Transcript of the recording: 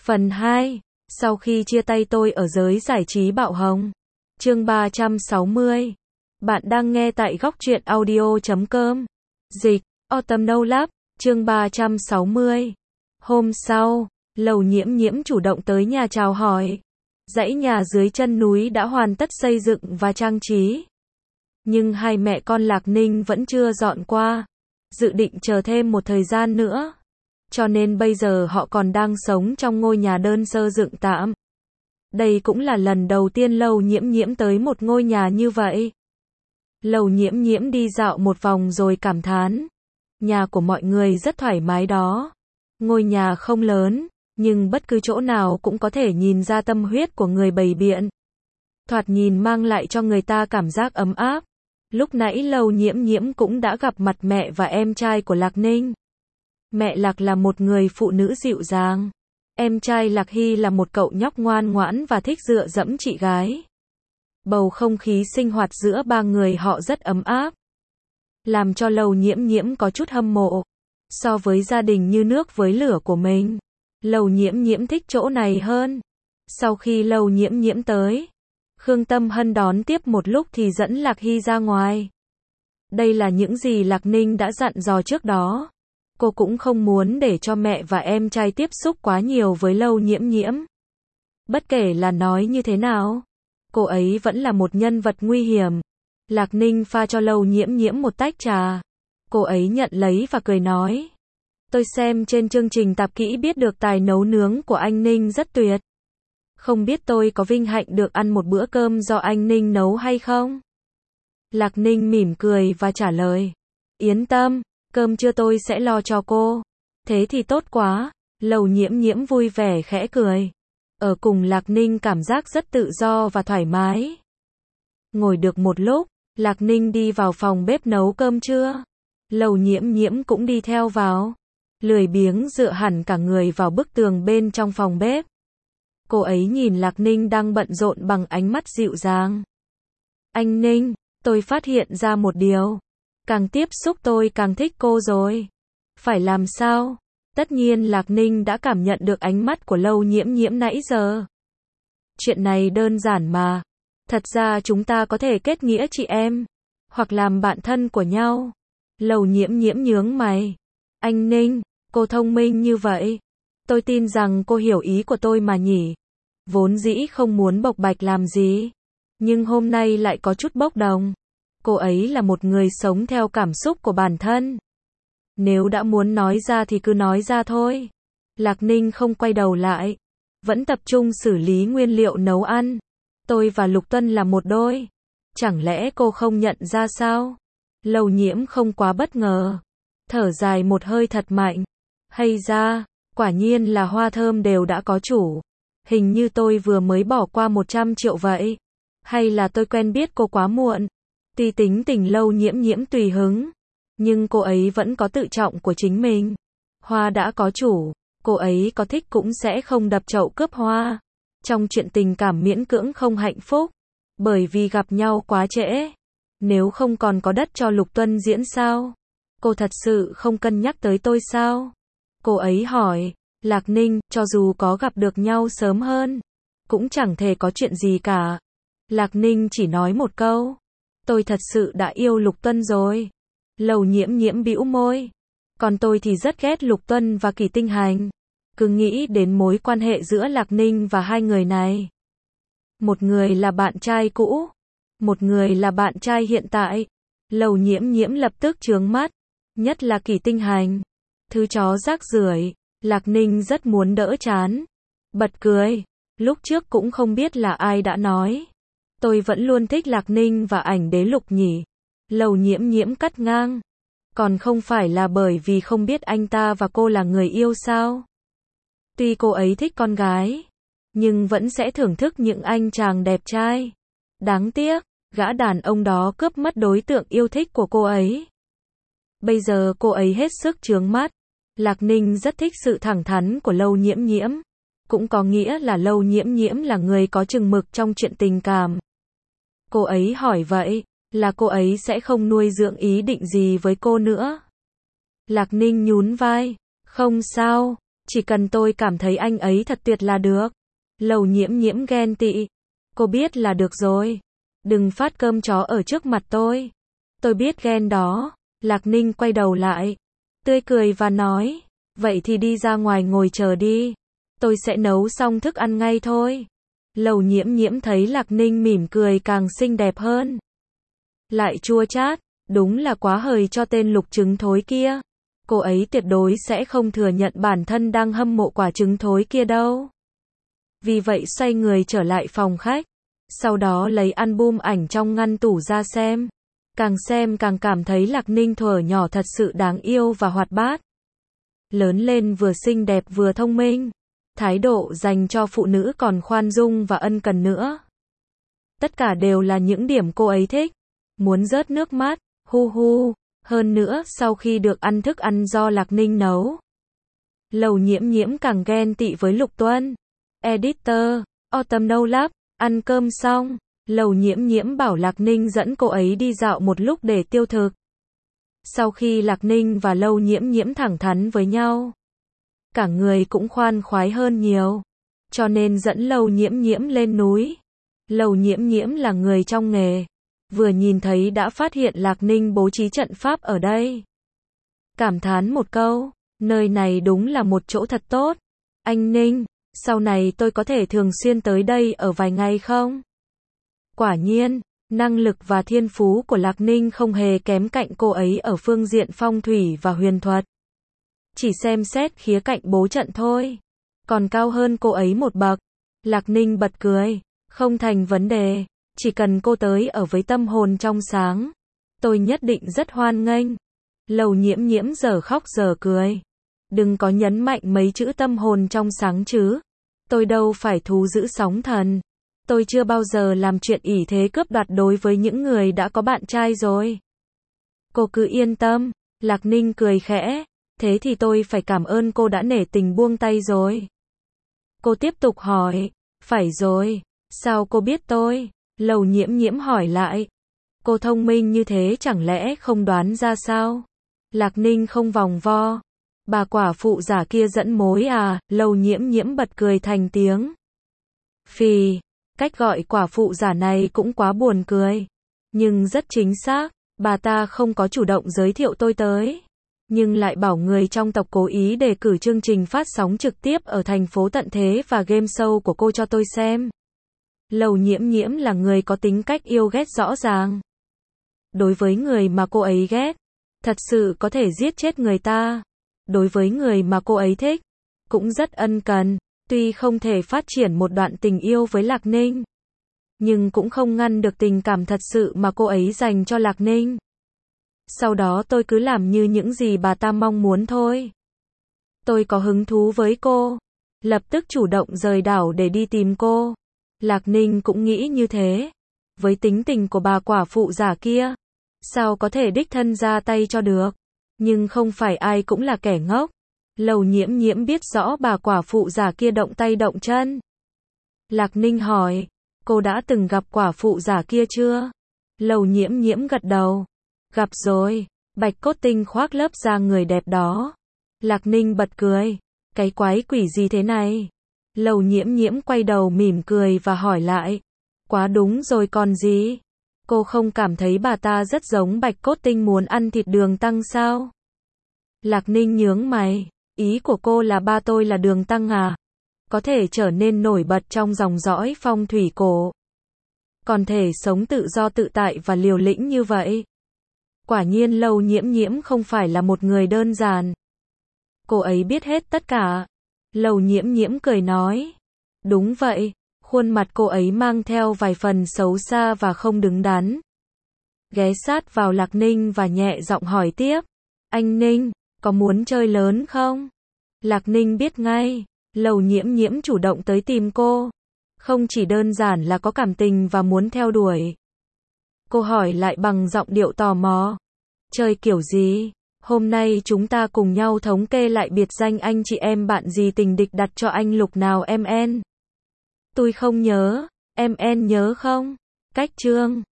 Phần 2. Sau khi chia tay tôi ở giới giải trí bạo hồng. Chương 360. Bạn đang nghe tại góc truyện audio.com. Dịch, Autumn No Lab, chương 360. Hôm sau, Lầu Nhiễm Nhiễm chủ động tới nhà chào hỏi. Dãy nhà dưới chân núi đã hoàn tất xây dựng và trang trí. Nhưng hai mẹ con Lạc Ninh vẫn chưa dọn qua. Dự định chờ thêm một thời gian nữa. Cho nên bây giờ họ còn đang sống trong ngôi nhà đơn sơ dựng tạm. Đây cũng là lần đầu tiên Lầu Nhiễm Nhiễm tới một ngôi nhà như vậy. Lầu Nhiễm Nhiễm đi dạo một vòng rồi cảm thán. Nhà của mọi người rất thoải mái đó. Ngôi nhà không lớn, nhưng bất cứ chỗ nào cũng có thể nhìn ra tâm huyết của người bày biện. Thoạt nhìn mang lại cho người ta cảm giác ấm áp. Lúc nãy Lầu Nhiễm Nhiễm cũng đã gặp mặt mẹ và em trai của Lạc Ninh. Mẹ Lạc là một người phụ nữ dịu dàng. Em trai Lạc Hy là một cậu nhóc ngoan ngoãn và thích dựa dẫm chị gái. Bầu không khí sinh hoạt giữa ba người họ rất ấm áp. Làm cho Lầu Nhiễm Nhiễm có chút hâm mộ. So với gia đình như nước với lửa của mình, Lầu Nhiễm Nhiễm thích chỗ này hơn. Sau khi Lầu Nhiễm Nhiễm tới, Khương Tâm Hân đón tiếp một lúc thì dẫn Lạc Hy ra ngoài. Đây là những gì Lạc Ninh đã dặn dò trước đó. Cô cũng không muốn để cho mẹ và em trai tiếp xúc quá nhiều với Lầu Nhiễm Nhiễm. Bất kể là nói như thế nào, cô ấy vẫn là một nhân vật nguy hiểm. Lạc Ninh pha cho Lầu Nhiễm Nhiễm một tách trà. Cô ấy nhận lấy và cười nói. Tôi xem trên chương trình tạp kỹ biết được tài nấu nướng của anh Ninh rất tuyệt. Không biết tôi có vinh hạnh được ăn một bữa cơm do anh Ninh nấu hay không? Lạc Ninh mỉm cười và trả lời. Yên tâm, cơm trưa tôi sẽ lo cho cô. Thế thì tốt quá. Lầu Nhiễm Nhiễm vui vẻ khẽ cười. Ở cùng Lạc Ninh cảm giác rất tự do và thoải mái. Ngồi được một lúc, Lạc Ninh đi vào phòng bếp nấu cơm trưa. Lầu Nhiễm Nhiễm cũng đi theo vào. Lười biếng dựa hẳn cả người vào bức tường bên trong phòng bếp. Cô ấy nhìn Lạc Ninh đang bận rộn bằng ánh mắt dịu dàng. Anh Ninh, tôi phát hiện ra một điều. Càng tiếp xúc tôi càng thích cô rồi. Phải làm sao? Tất nhiên Lạc Ninh đã cảm nhận được ánh mắt của Lầu Nhiễm Nhiễm nãy giờ. Chuyện này đơn giản mà. Thật ra chúng ta có thể kết nghĩa chị em. Hoặc làm bạn thân của nhau. Lầu Nhiễm Nhiễm nhướng mày. Anh Ninh, cô thông minh như vậy. Tôi tin rằng cô hiểu ý của tôi mà nhỉ. Vốn dĩ không muốn bộc bạch làm gì. Nhưng hôm nay lại có chút bốc đồng. Cô ấy là một người sống theo cảm xúc của bản thân. Nếu đã muốn nói ra thì cứ nói ra thôi. Lạc Ninh không quay đầu lại. Vẫn tập trung xử lý nguyên liệu nấu ăn. Tôi và Lục Tuân là một đôi. Chẳng lẽ cô không nhận ra sao? Lầu Nhiễm không quá bất ngờ. Thở dài một hơi thật mạnh. Hay ra, quả nhiên là hoa thơm đều đã có chủ. Hình như tôi vừa mới bỏ qua 100 triệu vậy. Hay là tôi quen biết cô quá muộn. Tuy tính tình Lầu Nhiễm Nhiễm tùy hứng. Nhưng cô ấy vẫn có tự trọng của chính mình. Hoa đã có chủ. Cô ấy có thích cũng sẽ không đập chậu cướp hoa. Trong chuyện tình cảm miễn cưỡng không hạnh phúc. Bởi vì gặp nhau quá trễ. Nếu không còn có đất cho Lục Tuân diễn sao? Cô thật sự không cân nhắc tới tôi sao? Cô ấy hỏi. Lạc Ninh, cho dù có gặp được nhau sớm hơn, cũng chẳng thể có chuyện gì cả. Lạc Ninh chỉ nói một câu. Tôi thật sự đã yêu Lục Tuân rồi. Lầu Nhiễm Nhiễm bĩu môi. Còn tôi thì rất ghét Lục Tuân và Kỳ Tinh Hành. Cứ nghĩ đến mối quan hệ giữa Lạc Ninh và hai người này. Một người là bạn trai cũ. Một người là bạn trai hiện tại. Lầu Nhiễm Nhiễm lập tức trướng mắt. Nhất là Kỳ Tinh Hành. Thứ chó rác rưởi. Lạc Ninh rất muốn đỡ chán. Bật cười. Lúc trước cũng không biết là ai đã nói. Tôi vẫn luôn thích Lạc Ninh và Ảnh Đế Lục nhỉ. Lầu Nhiễm Nhiễm cắt ngang. Còn không phải là bởi vì không biết anh ta và cô là người yêu sao? Tuy cô ấy thích con gái, nhưng vẫn sẽ thưởng thức những anh chàng đẹp trai. Đáng tiếc, gã đàn ông đó cướp mất đối tượng yêu thích của cô ấy. Bây giờ cô ấy hết sức chướng mắt. Lạc Ninh rất thích sự thẳng thắn của Lầu Nhiễm Nhiễm. Cũng có nghĩa là Lầu Nhiễm Nhiễm là người có chừng mực trong chuyện tình cảm. Cô ấy hỏi vậy, là cô ấy sẽ không nuôi dưỡng ý định gì với cô nữa. Lạc Ninh nhún vai. Không sao, Chỉ cần tôi cảm thấy anh ấy thật tuyệt là được. Lầu Nhiễm Nhiễm ghen tị. Cô biết là được rồi. Đừng phát cơm chó ở trước mặt tôi. Tôi biết ghen đó. Lạc Ninh quay đầu lại, tươi cười và nói, vậy thì đi ra ngoài ngồi chờ đi. Tôi sẽ nấu xong thức ăn ngay thôi. Lầu Nhiễm Nhiễm thấy Lạc Ninh mỉm cười càng xinh đẹp hơn. Lại chua chát, đúng là quá hời cho tên lục trứng thối kia. Cô ấy tuyệt đối sẽ không thừa nhận bản thân đang hâm mộ quả trứng thối kia đâu. Vì vậy xoay người trở lại phòng khách. Sau đó lấy album ảnh trong ngăn tủ ra xem. Càng xem càng cảm thấy Lạc Ninh thuở nhỏ thật sự đáng yêu và hoạt bát. Lớn lên vừa xinh đẹp vừa thông minh. Thái độ dành cho phụ nữ còn khoan dung và ân cần nữa. Tất cả đều là những điểm cô ấy thích. Muốn rớt nước mắt, hu hu. Hơn nữa sau khi được ăn thức ăn do Lạc Ninh nấu. Lầu Nhiễm Nhiễm càng ghen tị với Lục Tuân. Editor, Autumn No Lab, ăn cơm xong. Lầu Nhiễm Nhiễm bảo Lạc Ninh dẫn cô ấy đi dạo một lúc để tiêu thực. Sau khi Lạc Ninh và Lầu Nhiễm Nhiễm thẳng thắn với nhau, cả người cũng khoan khoái hơn nhiều. Cho nên dẫn Lầu Nhiễm Nhiễm lên núi. Lầu Nhiễm Nhiễm là người trong nghề. Vừa nhìn thấy đã phát hiện Lạc Ninh bố trí trận pháp ở đây. Cảm thán một câu, nơi này đúng là một chỗ thật tốt. Anh Ninh, sau này tôi có thể thường xuyên tới đây ở vài ngày không? Quả nhiên, năng lực và thiên phú của Lạc Ninh không hề kém cạnh cô ấy ở phương diện phong thủy và huyền thuật. Chỉ xem xét khía cạnh bố trận thôi. Còn cao hơn cô ấy một bậc. Lạc Ninh bật cười. Không thành vấn đề. Chỉ cần cô tới ở với tâm hồn trong sáng. Tôi nhất định rất hoan nghênh. Lầu Nhiễm Nhiễm giờ khóc giờ cười. Đừng có nhấn mạnh mấy chữ tâm hồn trong sáng chứ. Tôi đâu phải thú giữ sóng thần. Tôi chưa bao giờ làm chuyện ỷ thế cướp đoạt đối với những người đã có bạn trai rồi. Cô cứ yên tâm. Lạc Ninh cười khẽ. Thế thì tôi phải cảm ơn cô đã nể tình buông tay rồi. Cô tiếp tục hỏi. Phải rồi. Sao cô biết tôi? Lầu Nhiễm Nhiễm hỏi lại. Cô thông minh như thế chẳng lẽ không đoán ra sao? Lạc Ninh không vòng vo. Bà quả phụ giả kia dẫn mối à? Lầu Nhiễm Nhiễm bật cười thành tiếng. Phì. Cách gọi quả phụ giả này cũng quá buồn cười. Nhưng rất chính xác. Bà ta không có chủ động giới thiệu tôi tới. Nhưng lại bảo người trong tộc cố ý đề cử chương trình phát sóng trực tiếp ở thành phố tận thế và game show của cô cho tôi xem. Lầu Nhiễm Nhiễm là người có tính cách yêu ghét rõ ràng. Đối với người mà cô ấy ghét, thật sự có thể giết chết người ta. Đối với người mà cô ấy thích, cũng rất ân cần. Tuy không thể phát triển một đoạn tình yêu với Lạc Ninh, nhưng cũng không ngăn được tình cảm thật sự mà cô ấy dành cho Lạc Ninh. Sau đó tôi cứ làm như những gì bà ta mong muốn thôi. Tôi có hứng thú với cô. Lập tức chủ động rời đảo để đi tìm cô. Lạc Ninh cũng nghĩ như thế. Với tính tình của bà quả phụ giả kia, sao có thể đích thân ra tay cho được. Nhưng không phải ai cũng là kẻ ngốc. Lầu Nhiễm Nhiễm biết rõ bà quả phụ giả kia động tay động chân. Lạc Ninh hỏi, cô đã từng gặp quả phụ giả kia chưa? Lầu Nhiễm Nhiễm gật đầu. Gặp rồi, bạch cốt tinh khoác lớp da người đẹp đó. Lạc Ninh bật cười. Cái quái quỷ gì thế này? Lầu Nhiễm Nhiễm quay đầu mỉm cười và hỏi lại. Quá đúng rồi còn gì? Cô không cảm thấy bà ta rất giống bạch cốt tinh muốn ăn thịt đường tăng sao? Lạc Ninh nhướng mày. Ý của cô là ba tôi là đường tăng à? Có thể trở nên nổi bật trong dòng dõi phong thủy cổ. Còn thể sống tự do tự tại và liều lĩnh như vậy. Quả nhiên Lầu Nhiễm Nhiễm không phải là một người đơn giản. Cô ấy biết hết tất cả. Lầu Nhiễm Nhiễm cười nói. Đúng vậy, khuôn mặt cô ấy mang theo vài phần xấu xa và không đứng đắn. Ghé sát vào Lạc Ninh và nhẹ giọng hỏi tiếp. Anh Ninh, có muốn chơi lớn không? Lạc Ninh biết ngay. Lầu Nhiễm Nhiễm chủ động tới tìm cô. Không chỉ đơn giản là có cảm tình và muốn theo đuổi. Cô hỏi lại bằng giọng điệu tò mò. Chơi kiểu gì? Hôm nay chúng ta cùng nhau thống kê lại biệt danh anh chị em bạn gì tình địch đặt cho anh Lục nào em en. Tôi không nhớ, em en nhớ không? Cách chương.